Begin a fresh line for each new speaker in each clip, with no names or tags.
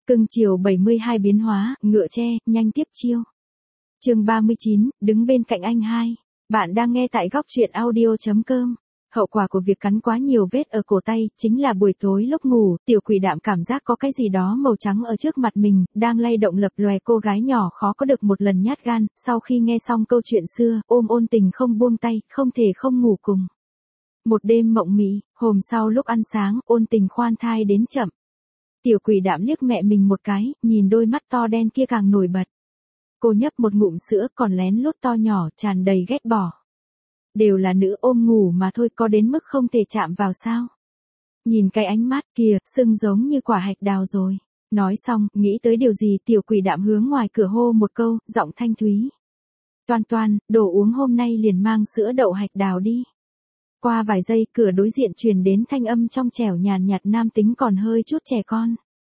Cưng chiều 72 biến hóa, ngựa tre, nhanh tiếp chiêu. Chương 39, đứng bên cạnh anh hai. Bạn đang nghe tại góc truyện audio.com. Hậu quả của việc cắn quá nhiều vết ở cổ tay, chính là buổi tối lúc ngủ, tiểu quỷ đạm cảm giác có cái gì đó màu trắng ở trước mặt mình, đang lay động lập lòe. Cô gái nhỏ khó có được một lần nhát gan, sau khi nghe xong câu chuyện xưa, ôm Ôn Tình không buông tay, không thể không ngủ cùng. Một đêm mộng mị, hôm sau lúc ăn sáng, Ôn Tình khoan thai đến chậm. Tiểu quỷ đạm liếc mẹ mình một cái, nhìn đôi mắt to đen kia càng nổi bật. Cô nhấp một ngụm sữa còn lén lút to nhỏ, tràn đầy ghét bỏ. Đều là nữ ôm ngủ mà thôi, có đến mức không thể chạm vào sao. Nhìn cái ánh mắt kìa, sưng giống như quả hạch đào rồi. Nói xong, nghĩ tới điều gì, tiểu quỷ đạm hướng ngoài cửa hô một câu, giọng thanh thúy. Toan Toan, đồ uống hôm nay liền mang sữa đậu hạch đào đi. Qua vài giây, cửa đối diện truyền đến thanh âm trong trẻo nhàn nhạt nam tính còn hơi chút trẻ con.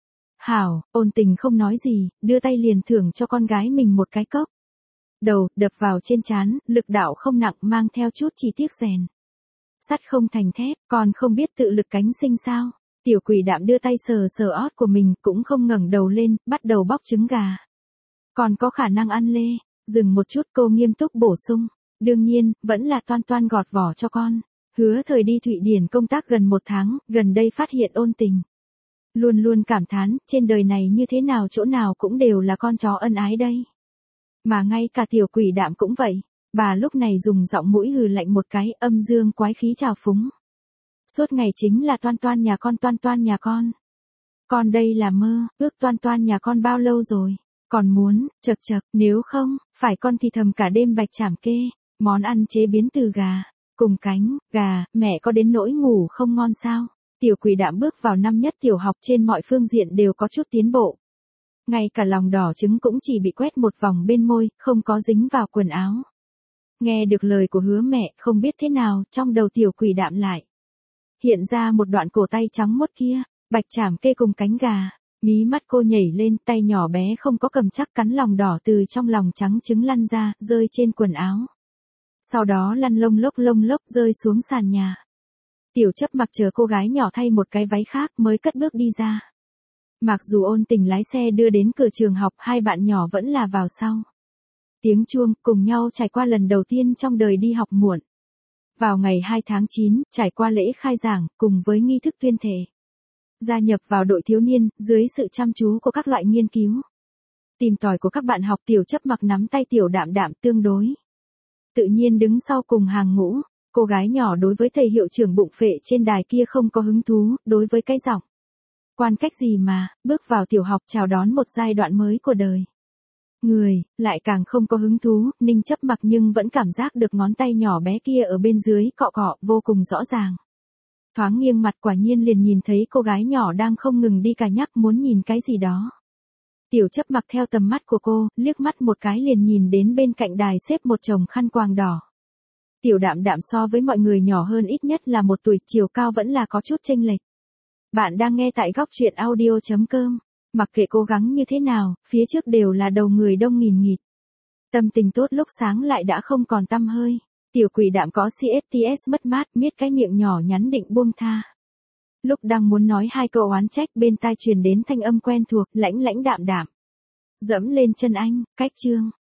Hảo, Ôn Tình không nói gì, đưa tay liền thưởng cho con gái mình một cái cốc. Đầu, đập vào trên trán, lực đạo không nặng, mang theo chút chi tiết rèn. Sắt không thành thép, còn không biết tự lực cánh sinh sao. Tiểu quỷ đạm đưa tay sờ sờ ót của mình, cũng không ngẩng đầu lên, bắt đầu bóc trứng gà. Còn có khả năng ăn lê. Dừng một chút, cô nghiêm túc bổ sung. Đương nhiên, vẫn là Toan Toan gọt vỏ cho con. Hứa thời đi Thụy Điển công tác gần 1 tháng, gần đây phát hiện Ôn Tình. Luôn luôn cảm thán, trên đời này như thế nào chỗ nào cũng đều là con chó ân ái đây. Mà ngay cả tiểu quỷ đạm cũng vậy. Bà lúc này dùng giọng mũi hừ lạnh một cái, âm dương quái khí trào phúng. Suốt ngày chính là Toan Toan nhà con, Toan Toan nhà con. Con đây là mơ, ước Toan Toan nhà con bao lâu rồi. Còn muốn, chật chật, nếu không, phải con thì thầm cả đêm bạch chảm kê. Món ăn chế biến từ gà, cùng cánh, gà, mẹ có đến nỗi ngủ không ngon sao. Tiểu quỷ đạm bước vào năm nhất tiểu học, trên mọi phương diện đều có chút tiến bộ. Ngay cả lòng đỏ trứng cũng chỉ bị quét một vòng bên môi, không có dính vào quần áo. Nghe được lời của hứa mẹ, không biết thế nào, trong đầu tiểu quỷ đạm lại hiện ra một đoạn cổ tay trắng muốt kia, bạch chảm kê cùng cánh gà. Mí mắt cô nhảy lên, tay nhỏ bé không có cầm chắc cắn lòng đỏ từ trong lòng trắng trứng lăn ra, rơi trên quần áo. Sau đó lăn lông lốc rơi xuống sàn nhà. Tiểu chấp mặc chờ cô gái nhỏ thay một cái váy khác mới cất bước đi ra. Mặc dù Ôn Tình lái xe đưa đến cửa trường học, hai bạn nhỏ vẫn là vào sau. Tiếng chuông, cùng nhau trải qua lần đầu tiên trong đời đi học muộn. Vào ngày 2 tháng 9, trải qua lễ khai giảng, cùng với nghi thức tuyên thệ. Gia nhập vào đội thiếu niên, dưới sự chăm chú của các loại nghiên cứu. Tìm tòi của các bạn học, tiểu chấp mặc nắm tay tiểu đạm đạm tương đối. Tự nhiên đứng sau cùng hàng ngũ, cô gái nhỏ đối với thầy hiệu trưởng bụng phệ trên đài kia không có hứng thú, đối với cái giọng. Quan cách gì mà, bước vào tiểu học chào đón một giai đoạn mới của đời. Người, lại càng không có hứng thú, Ninh chấp mặc nhưng vẫn cảm giác được ngón tay nhỏ bé kia ở bên dưới cọ cọ, vô cùng rõ ràng. Thoáng nghiêng mặt quả nhiên liền nhìn thấy cô gái nhỏ đang không ngừng đi cà nhắc muốn nhìn cái gì đó. Tiểu chấp mặc theo tầm mắt của cô, liếc mắt một cái liền nhìn đến bên cạnh đài xếp một chồng khăn quàng đỏ. Tiểu đạm đạm so với mọi người nhỏ hơn ít nhất là 1 tuổi, chiều cao vẫn là có chút chênh lệch. Bạn đang nghe tại góc truyện audio.com. Mặc kệ cố gắng như thế nào, phía trước đều là đầu người đông nghìn nghịt. Tâm tình tốt lúc sáng lại đã không còn tăm hơi. Tiểu quỷ đạm có CSTS mất mát, miết cái miệng nhỏ nhắn định buông tha. Lúc đang muốn nói 2 câu oán trách, bên tai truyền đến thanh âm quen thuộc, lãnh đạm đạm. Dẫm lên chân anh, cách chương.